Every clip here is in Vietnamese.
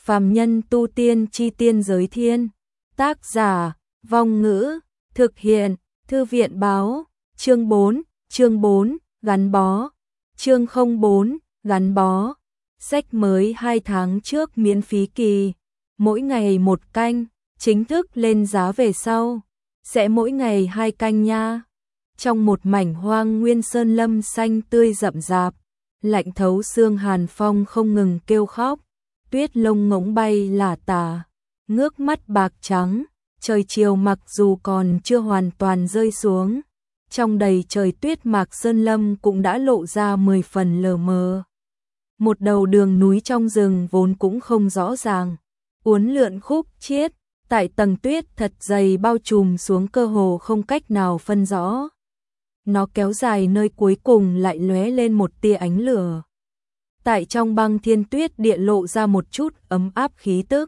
Phàm nhân tu tiên chi tiên giới thiên. Tác giả, Vong Ngữ, thực hiện, Thư viện báo, chương 4, gắn bó, chương 04, gắn bó. Sách mới 2 tháng trước miễn phí kỳ, mỗi ngày 1 canh, chính thức lên giá về sau, sẽ mỗi ngày 2 canh nha. Trong một mảnh hoang nguyên sơn lâm xanh tươi rậm rạp, lạnh thấu xương hàn phong không ngừng kêu khóc, tuyết lông ngỗng bay lả tả, ngước mắt bạc trắng, trời chiều mặc dù còn chưa hoàn toàn rơi xuống, trong đầy trời tuyết mạc sơn lâm cũng đã lộ ra 10 phần lờ mờ. Một đầu đường núi trong rừng vốn cũng không rõ ràng, uốn lượn khúc chiết, tại tầng tuyết thật dày bao trùm xuống cơ hồ không cách nào phân rõ. Nó kéo dài nơi cuối cùng lại lóe lên một tia ánh lửa. Tại trong băng thiên tuyết địa lộ ra một chút ấm áp khí tức.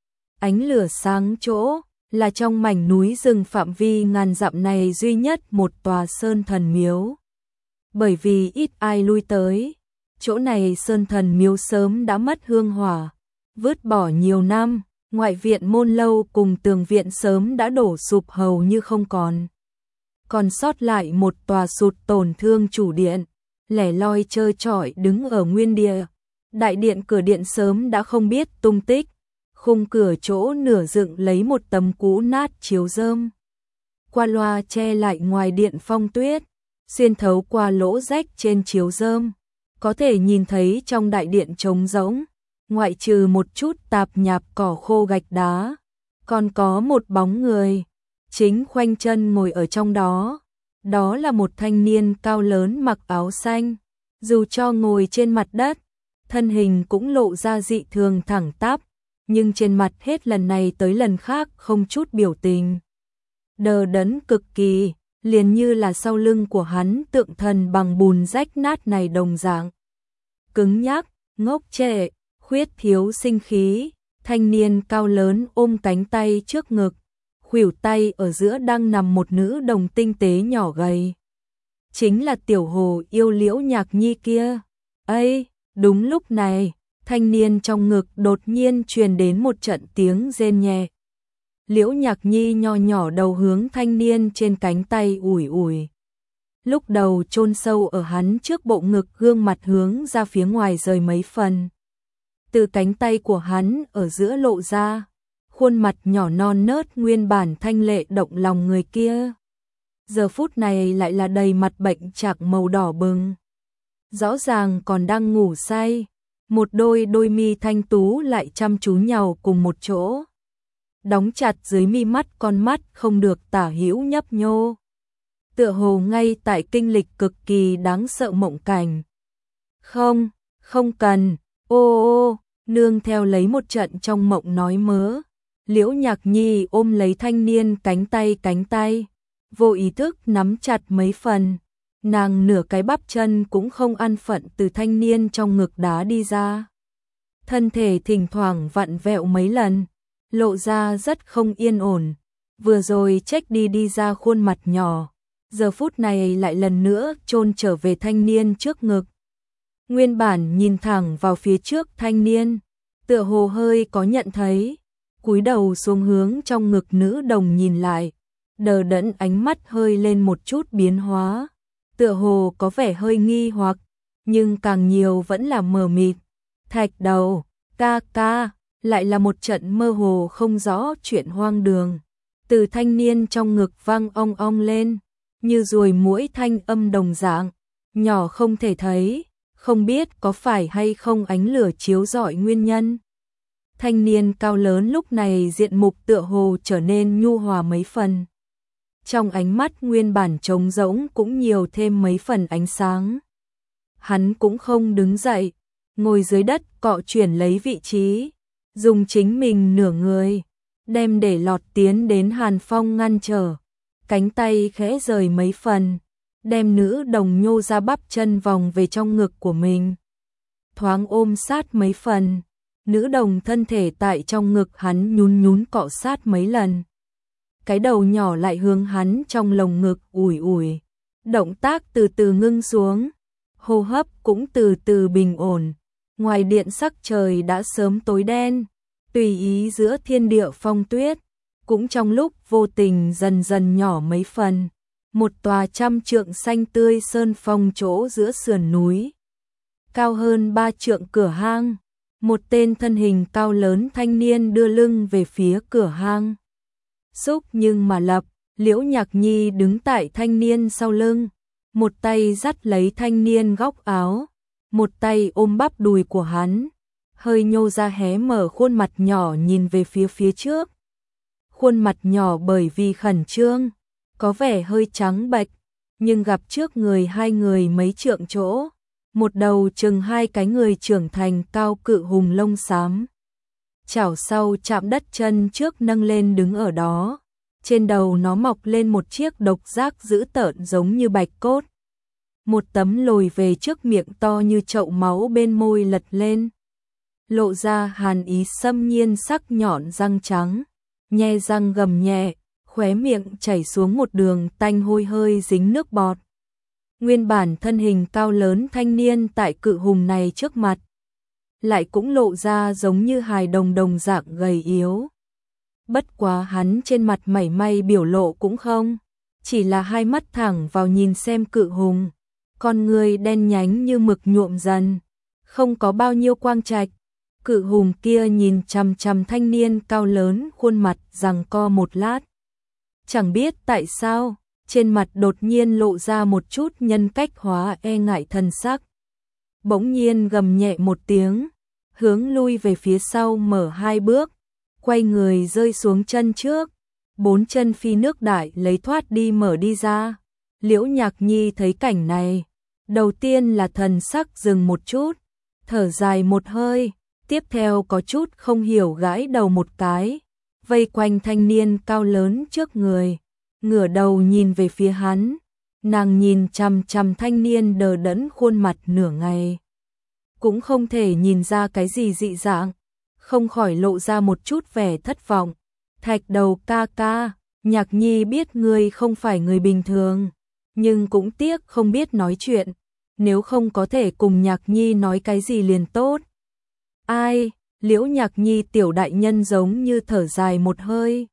Ánh lửa sáng chỗ là trong mảnh núi rừng phạm vi ngàn dặm này duy nhất một tòa sơn thần miếu. Bởi vì ít ai lui tới, chỗ này sơn thần miếu sớm đã mất hương hỏa, vứt bỏ nhiều năm, ngoại viện môn lâu cùng tường viện sớm đã đổ sụp hầu như không còn. Còn sót lại một tòa sụt tổn thương chủ điện, lẻ loi trơ trọi đứng ở nguyên địa. Đại điện cửa điện sớm đã không biết tung tích, khung cửa chỗ nửa dựng lấy một tấm cũ nát chiếu rơm. Qua loa che lại ngoài điện phong tuyết, xuyên thấu qua lỗ rách trên chiếu rơm, có thể nhìn thấy trong đại điện trống rỗng, ngoại trừ một chút tạp nhạp cỏ khô gạch đá, còn có một bóng người, chính khoanh chân ngồi ở trong đó. Đó là một thanh niên cao lớn mặc áo xanh, dù cho ngồi trên mặt đất, thân hình cũng lộ ra dị thường thẳng tắp, nhưng trên mặt hết lần này tới lần khác không chút biểu tình. Đờ đẫn cực kỳ, liền như là sau lưng của hắn tượng thần bằng bùn rách nát này đồng dạng. Cứng nhắc, ngốc trệ, khuyết thiếu sinh khí, thanh niên cao lớn ôm cánh tay trước ngực, khuỷu tay ở giữa đang nằm một nữ đồng tinh tế nhỏ gầy. Chính là tiểu hồ yêu Liễu Nhạc Nhi kia. Ây, đúng lúc này, thanh niên trong ngực đột nhiên truyền đến một trận tiếng rên nhẹ. Liễu Nhạc Nhi nho nhỏ đầu hướng thanh niên trên cánh tay ủi ủi. Lúc đầu chôn sâu ở hắn trước bộ ngực, gương mặt hướng ra phía ngoài rời mấy phần. Từ cánh tay của hắn ở giữa lộ ra, khuôn mặt nhỏ non nớt nguyên bản thanh lệ động lòng người kia. Giờ phút này lại là đầy mặt bệnh trạc màu đỏ bừng. Rõ ràng còn đang ngủ say, một đôi mi thanh tú lại chăm chú nhào cùng một chỗ. Đóng chặt dưới mi mắt, con mắt không được tả hữu nhấp nhô. Tựa hồ ngay tại kinh lịch cực kỳ đáng sợ mộng cảnh. Không cần, ô, nương theo lấy một trận trong mộng nói mớ. Liễu Nhạc Nhi ôm lấy thanh niên cánh tay, vô ý thức nắm chặt mấy phần. Nàng nửa cái bắp chân cũng không an phận từ thanh niên trong ngực đá đi ra. Thân thể thỉnh thoảng vặn vẹo mấy lần, lộ ra rất không yên ổn. Vừa rồi trách đi ra khuôn mặt nhỏ, giờ phút này lại lần nữa chôn trở về thanh niên trước ngực. Nguyên bản nhìn thẳng vào phía trước thanh niên, tựa hồ hơi có nhận thấy, cúi đầu xuống hướng trong ngực nữ đồng nhìn lại, đờ đẫn ánh mắt hơi lên một chút biến hóa, tựa hồ có vẻ hơi nghi hoặc, nhưng càng nhiều vẫn là mờ mịt. Thạch đầu, ca, lại là một trận mơ hồ không rõ chuyện hoang đường. Từ thanh niên trong ngực vang ong ong lên, như ruồi muỗi thanh âm đồng dạng, nhỏ không thể thấy, không biết có phải hay không ánh lửa chiếu rọi nguyên nhân. Thanh niên cao lớn lúc này diện mục tựa hồ trở nên nhu hòa mấy phần. Trong ánh mắt nguyên bản trống rỗng cũng nhiều thêm mấy phần ánh sáng. Hắn cũng không đứng dậy, ngồi dưới đất cọ chuyển lấy vị trí, dùng chính mình nửa người, đem để lọt tiến đến hàn phong ngăn trở. Cánh tay khẽ rời mấy phần, đem nữ đồng nhô ra bắp chân vòng về trong ngực của mình. Thoáng ôm sát mấy phần, nữ đồng thân thể tại trong ngực hắn nhún cọ sát mấy lần. Cái đầu nhỏ lại hướng hắn trong lồng ngực ủi ủi. Động tác từ từ ngưng xuống, hô hấp cũng từ từ bình ổn. Ngoài điện sắc trời đã sớm tối đen, tùy ý giữa thiên địa phong tuyết, cũng trong lúc vô tình dần dần nhỏ mấy phần. Một tòa 100 trượng xanh tươi sơn phong chỗ giữa sườn núi, cao hơn 3 trượng cửa hang, một tên thân hình cao lớn thanh niên đưa lưng về phía cửa hang. Xúc nhưng mà lập, Liễu Nhạc Nhi đứng tại thanh niên sau lưng, một tay dắt lấy thanh niên góc áo, một tay ôm bắp đùi của hắn, hơi nhô ra hé mở khuôn mặt nhỏ nhìn về phía trước. Khuôn mặt nhỏ bởi vì khẩn trương, có vẻ hơi trắng bệch, nhưng gặp trước người hai người mấy trượng chỗ, một đầu chừng hai cái người trưởng thành cao cự hùng lông xám. Chảo sau chạm đất, chân trước nâng lên đứng ở đó, trên đầu nó mọc lên một chiếc độc giác dữ tợn giống như bạch cốt. Một tấm lồi về trước miệng to như chậu máu, bên môi lật lên, lộ ra hàn ý xâm nhiên, sắc nhọn răng trắng, nhe răng gầm nhẹ, khóe miệng chảy xuống một đường tanh hôi hơi dính nước bọt. Nguyên bản thân hình cao lớn thanh niên tại cự hùng này trước mặt, lại cũng lộ ra giống như hài đồng đồng dạng gầy yếu. Bất quá hắn trên mặt mảy may biểu lộ cũng không, chỉ là hai mắt thẳng vào nhìn xem cự hùng, con người đen nhánh như mực nhuộm dần, không có bao nhiêu quang trạch. Cự hùng kia nhìn chằm chằm thanh niên cao lớn, khuôn mặt giằng co một lát. Chẳng biết tại sao, trên mặt đột nhiên lộ ra một chút nhân cách hóa e ngại thần sắc. Bỗng nhiên gầm nhẹ một tiếng, hướng lui về phía sau mở hai bước, quay người rơi xuống chân trước, bốn chân phi nước đại lấy thoát đi mở đi ra. Liễu Nhạc Nhi thấy cảnh này, đầu tiên là thần sắc dừng một chút, thở dài một hơi, tiếp theo có chút không hiểu gãi đầu một cái, vây quanh thanh niên cao lớn trước người, ngửa đầu nhìn về phía hắn. Nàng nhìn chằm chằm thanh niên đờ đẫn khuôn mặt nửa ngày, cũng không thể nhìn ra cái gì dị dạng, không khỏi lộ ra một chút vẻ thất vọng. Thạch Đầu ca ca, Nhạc Nhi biết ngươi không phải người bình thường, nhưng cũng tiếc không biết nói chuyện, nếu không có thể cùng Nhạc Nhi nói cái gì liền tốt. Ai? Liễu Nhạc Nhi tiểu đại nhân giống như thở dài một hơi,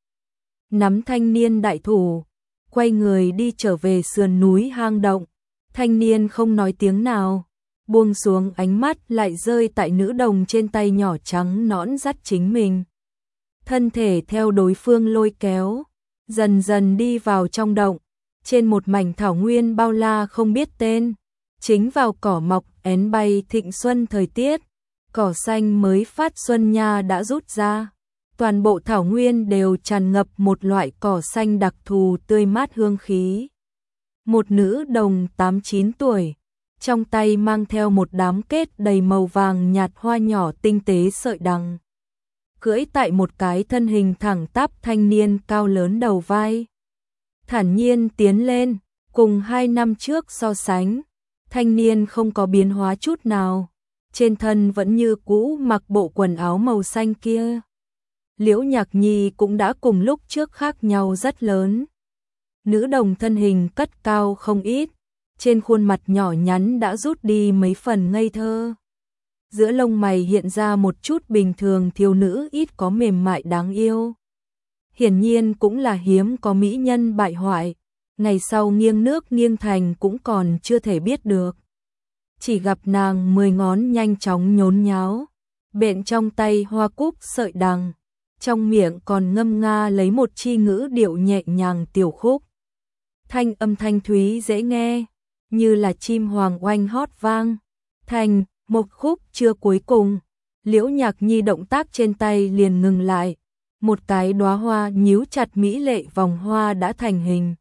nắm thanh niên đại thủ, quay người đi trở về sườn núi hang động. Thanh niên không nói tiếng nào, buông xuống ánh mắt lại rơi tại nữ đồng trên tay nhỏ trắng nõn dắt chính mình. Thân thể theo đối phương lôi kéo, dần dần đi vào trong động, trên một mảnh thảo nguyên bao la không biết tên, chính vào cỏ mọc én bay thịnh xuân thời tiết, cỏ xanh mới phát xuân nha đã rút ra. Toàn bộ thảo nguyên đều tràn ngập một loại cỏ xanh đặc thù tươi mát hương khí. Một nữ đồng 8-9 tuổi, trong tay mang theo một đám kết đầy màu vàng nhạt hoa nhỏ tinh tế sợi đằng, cưỡi tại một cái thân hình thẳng tắp thanh niên cao lớn đầu vai. Thản nhiên tiến lên, cùng 2 năm trước so sánh, thanh niên không có biến hóa chút nào, trên thân vẫn như cũ mặc bộ quần áo màu xanh kia. Liễu Nhạc Nhi cũng đã cùng lúc trước khác nhau rất lớn. Nữ đồng thân hình cất cao không ít, trên khuôn mặt nhỏ nhắn đã rút đi mấy phần ngây thơ. Giữa lông mày hiện ra một chút bình thường thiếu nữ ít có mềm mại đáng yêu. Hiển nhiên cũng là hiếm có mỹ nhân bại hoại, ngày sau nghiêng nước nghiêng thành cũng còn chưa thể biết được. Chỉ gặp nàng 10 ngón nhanh chóng nhốn nháo, bện trong tay hoa cúc sợi đằng, trong miệng còn ngâm nga lấy một chi ngữ điệu nhẹ nhàng tiểu khúc. Thanh âm thanh thúy dễ nghe, như là chim hoàng oanh hót vang. Thành một khúc chưa cuối cùng, Liễu Nhạc Nhi động tác trên tay liền ngừng lại, một cái đóa hoa nhíu chặt mỹ lệ vòng hoa đã thành hình.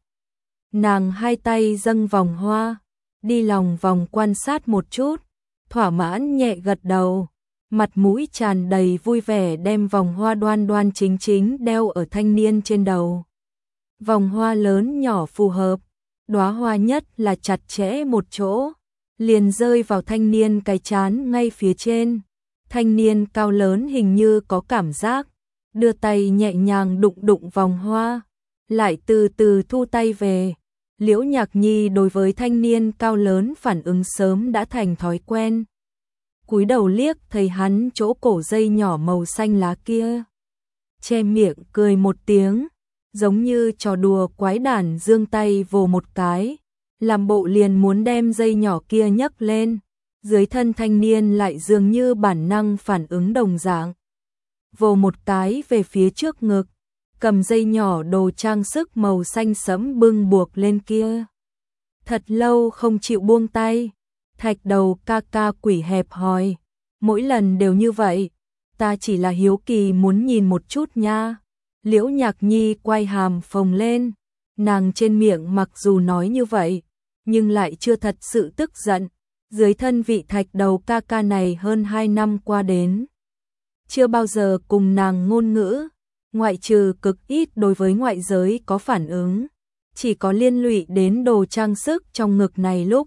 Nàng hai tay dâng vòng hoa, đi lòng vòng quan sát một chút, thỏa mãn nhẹ gật đầu, mặt mũi tràn đầy vui vẻ đem vòng hoa đoan đoan chính chính đeo ở thanh niên trên đầu. Vòng hoa lớn nhỏ phù hợp, đóa hoa nhất là chặt chẽ một chỗ, liền rơi vào thanh niên cái trán ngay phía trên. Thanh niên cao lớn hình như có cảm giác, đưa tay nhẹ nhàng đụng đụng vòng hoa, lại từ từ thu tay về. Liễu Nhạc Nhi đối với thanh niên cao lớn phản ứng sớm đã thành thói quen. cúi đầu liếc thấy hắn chỗ cổ dây nhỏ màu xanh lá kia. Che miệng cười một tiếng, giống như trò đùa quái đản giương tay vồ một cái, làm bộ liền muốn đem dây nhỏ kia nhấc lên. Dưới thân thanh niên lại dường như bản năng phản ứng đồng dạng. Vồ một cái về phía trước ngực, cầm dây nhỏ đồ trang sức màu xanh sẫm bưng buộc lên kia. Thật lâu không chịu buông tay, Thạch Đầu ca ca quỷ hẹp hòi, mỗi lần đều như vậy, ta chỉ là hiếu kỳ muốn nhìn một chút nha. Liễu Nhạc Nhi quay hàm phồng lên, nàng trên miệng mặc dù nói như vậy, nhưng lại chưa thật sự tức giận. Dưới thân vị Thạch Đầu ca ca này hơn 2 năm qua đến, chưa bao giờ cùng nàng ngôn ngữ, ngoại trừ cực ít đối với ngoại giới có phản ứng, chỉ có liên lụy đến đồ trang sức trong ngực này lúc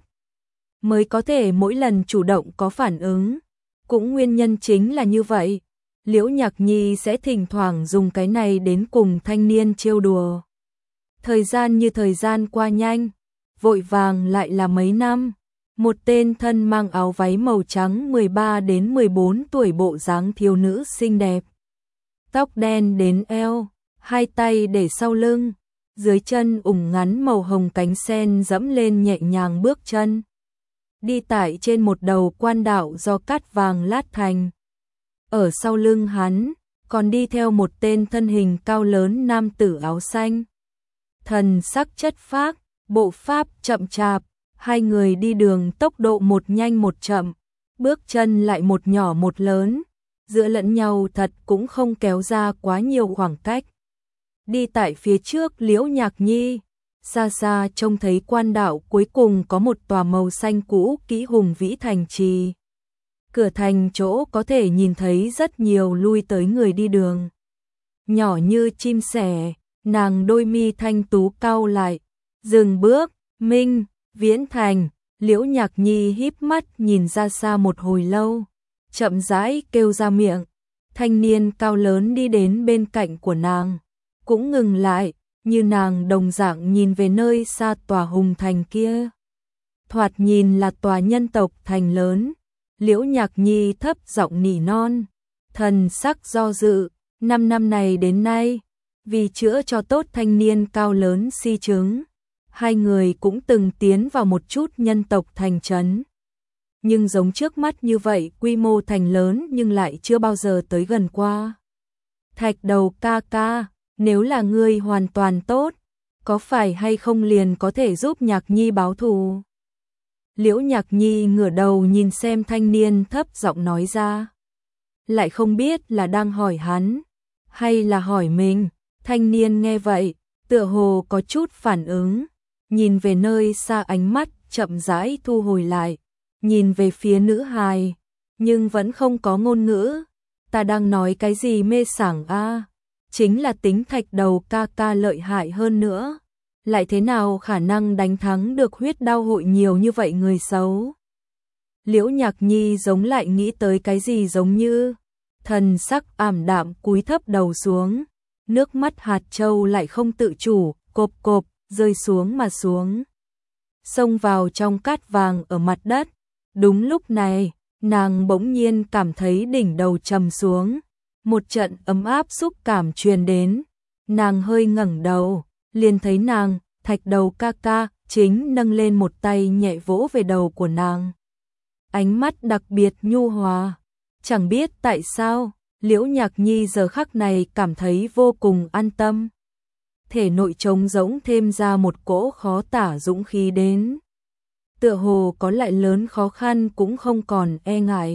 mới có thể mỗi lần chủ động có phản ứng. Cũng nguyên nhân chính là như vậy, Liễu Nhạc Nhi sẽ thỉnh thoảng dùng cái này đến cùng thanh niên trêu đùa. Thời gian như thời gian qua nhanh, vội vàng lại là mấy năm. Một tên thân mang áo váy màu trắng 13 đến 14 tuổi bộ dáng thiếu nữ xinh đẹp. Tóc đen đến eo, hai tay để sau lưng, dưới chân ủng ngắn màu hồng cánh sen dẫm lên nhẹ nhàng bước chân. Đi tại trên một đầu quan đạo do cát vàng lát thành. Ở sau lưng hắn, còn đi theo một tên thân hình cao lớn nam tử áo xanh. Thần sắc chất phác, bộ pháp chậm chạp. Hai người đi đường tốc độ một nhanh một chậm, bước chân lại một nhỏ một lớn, giữa lẫn nhau thật cũng không kéo ra quá nhiều khoảng cách. Đi tại phía trước Liễu Nhạc Nhi, xa xa trông thấy quan đạo cuối cùng có một tòa màu xanh cũ kỹ hùng vĩ thành trì. Cửa thành chỗ có thể nhìn thấy rất nhiều lui tới người đi đường. Nhỏ như chim sẻ, nàng đôi mi thanh tú cau lại, dừng bước, Minh Viễn Thành. Liễu Nhạc Nhi híp mắt nhìn ra xa một hồi lâu, chậm rãi kêu ra miệng. Thanh niên cao lớn đi đến bên cạnh của nàng, cũng ngừng lại, như nàng đồng dạng nhìn về nơi xa tòa hùng thành kia. Thoạt nhìn là tòa nhân tộc thành lớn. Liễu Nhạc Nhi thấp giọng nỉ non, thần sắc do dự. 5 năm này đến nay, vì chữa cho tốt thanh niên cao lớn si chứng, hai người cũng từng tiến vào một chút nhân tộc thành trấn. Nhưng giống trước mắt như vậy quy mô thành lớn nhưng lại chưa bao giờ tới gần qua. Thạch Đầu ca ca, nếu là ngươi hoàn toàn tốt, có phải hay không liền có thể giúp Nhạc Nhi báo thù? Liễu Nhạc Nhi ngửa đầu nhìn xem thanh niên thấp giọng nói ra. Lại không biết là đang hỏi hắn, hay là hỏi mình. Thanh niên nghe vậy, tựa hồ có chút phản ứng. Nhìn về nơi xa ánh mắt chậm rãi thu hồi lại, nhìn về phía nữ hài, nhưng vẫn không có ngôn ngữ. Ta đang nói cái gì mê sảng a? Chính là tính Thạch Đầu ca ca lợi hại hơn nữa, lại thế nào khả năng đánh thắng được huyết đao hội nhiều như vậy người xấu. Liễu Nhạc Nhi giống lại nghĩ tới cái gì giống như, thần sắc ảm đạm cúi thấp đầu xuống, nước mắt hạt châu lại không tự chủ, cộp cộp rơi xuống mà xuống, xông vào trong cát vàng ở mặt đất. Đúng lúc này, nàng bỗng nhiên cảm thấy đỉnh đầu trầm xuống, một trận ấm áp xúc cảm truyền đến. Nàng hơi ngẩng đầu, liền thấy nàng, Thạch Đầu ca ca, chính nâng lên một tay nhẹ vỗ về đầu của nàng. Ánh mắt đặc biệt nhu hòa. Chẳng biết tại sao, Liễu Nhạc Nhi giờ khắc này cảm thấy vô cùng an tâm. Thể nội trống rỗng thêm ra một cỗ khó tả dũng khí đến. Tựa hồ có lại lớn khó khăn cũng không còn e ngại.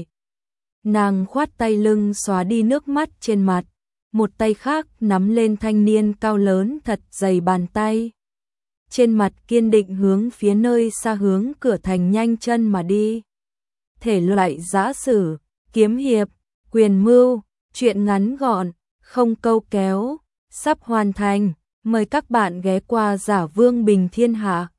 Nàng khoát tay lưng xóa đi nước mắt trên mặt, một tay khác nắm lên thanh niên cao lớn thật dày bàn tay. Trên mặt kiên định hướng phía nơi xa hướng cửa thành nhanh chân mà đi. Thể loại giã sử, kiếm hiệp, quyền mưu, truyện ngắn gọn, không câu kéo, sắp hoàn thành. Mời các bạn ghé qua Giả Vương Bình Thiên Hạ.